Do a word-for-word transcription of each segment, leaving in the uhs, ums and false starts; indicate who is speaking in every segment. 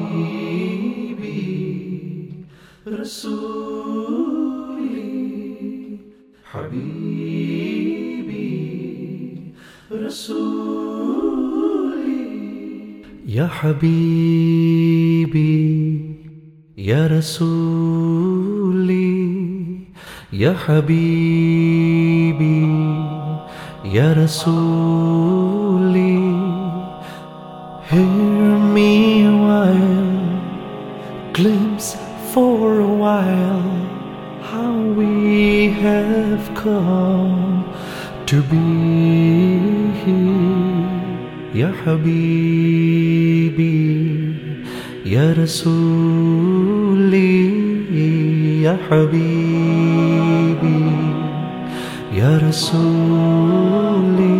Speaker 1: حبيبي رسولي حبيبي رسولي يا حبيبي يا رسولي يا حبيبي يا رسولي. Hear me a while, glimpse for a while how we have come to be here. Ya Habibi, Ya Rasuli, Ya Habibi, Ya Rasuli.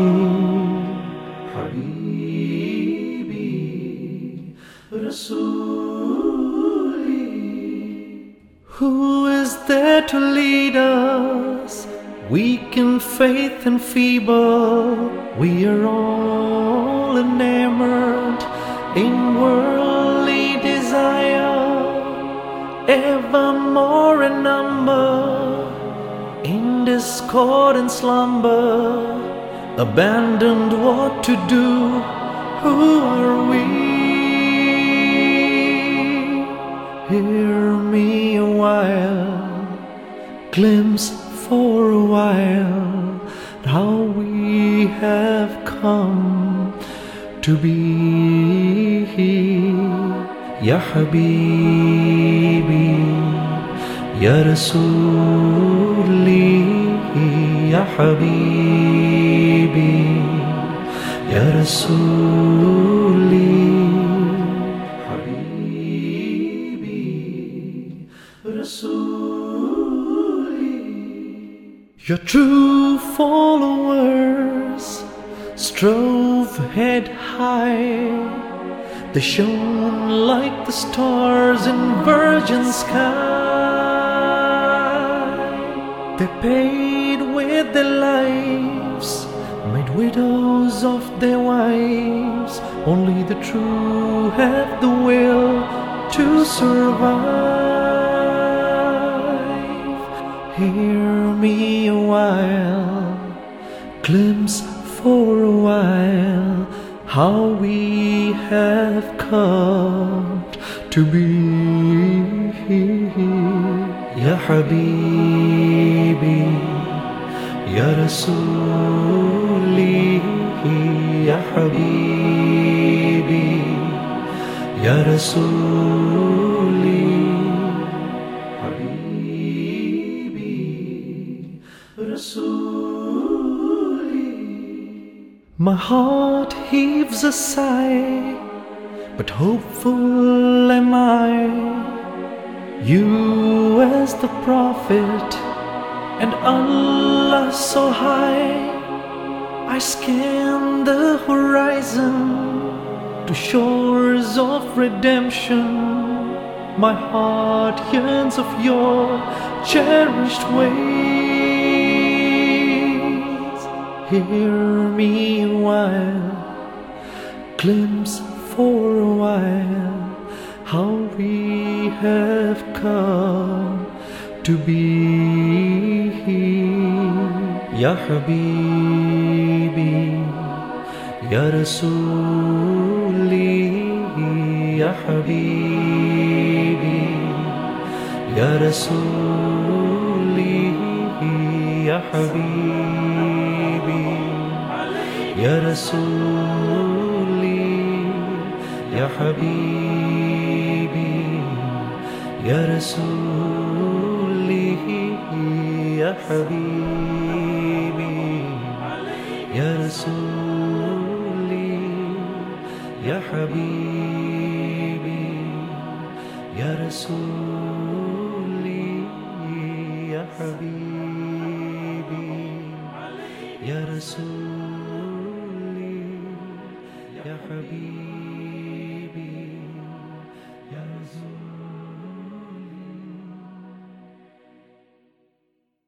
Speaker 1: Rasuli. Who is there to lead us? Weak in faith and feeble, we are all enamored in worldly desire, ever more in number, in discord and slumber, abandoned what to do. Who are we? Hear me a while, glimpse for a while how we have come to be here. Ya Habibi, Ya Rasuli, Ya Habibi, Ya Rasuli. Your true followers strove head high. They shone like the stars in virgin sky. They paid with their lives, made widows of their wives. Only the true have the will to survive. Hear me a while, glimpse for a while how we have come to be here. Ya Habibi, Ya Rasuli, Ya Habibi, Ya Rasuli. My heart heaves a sigh, but hopeful am I. You as the prophet and Allah so high. I scan the horizon to shores of redemption. My heart yearns of your cherished ways. Hear me a while, glimpse for a while how we have come to be here. Ya Habibi, Ya Rasuli, Ya Habibi, Ya Rasuli, Ya Habibi, Ya Rasuli, Ya Habibi, Ya Rasuli, Ya Habibi, Ya Rasuli, Ya Habibi, Ya Rasuli, Ya Habibi, Ya Rasuli, Ya Habibi.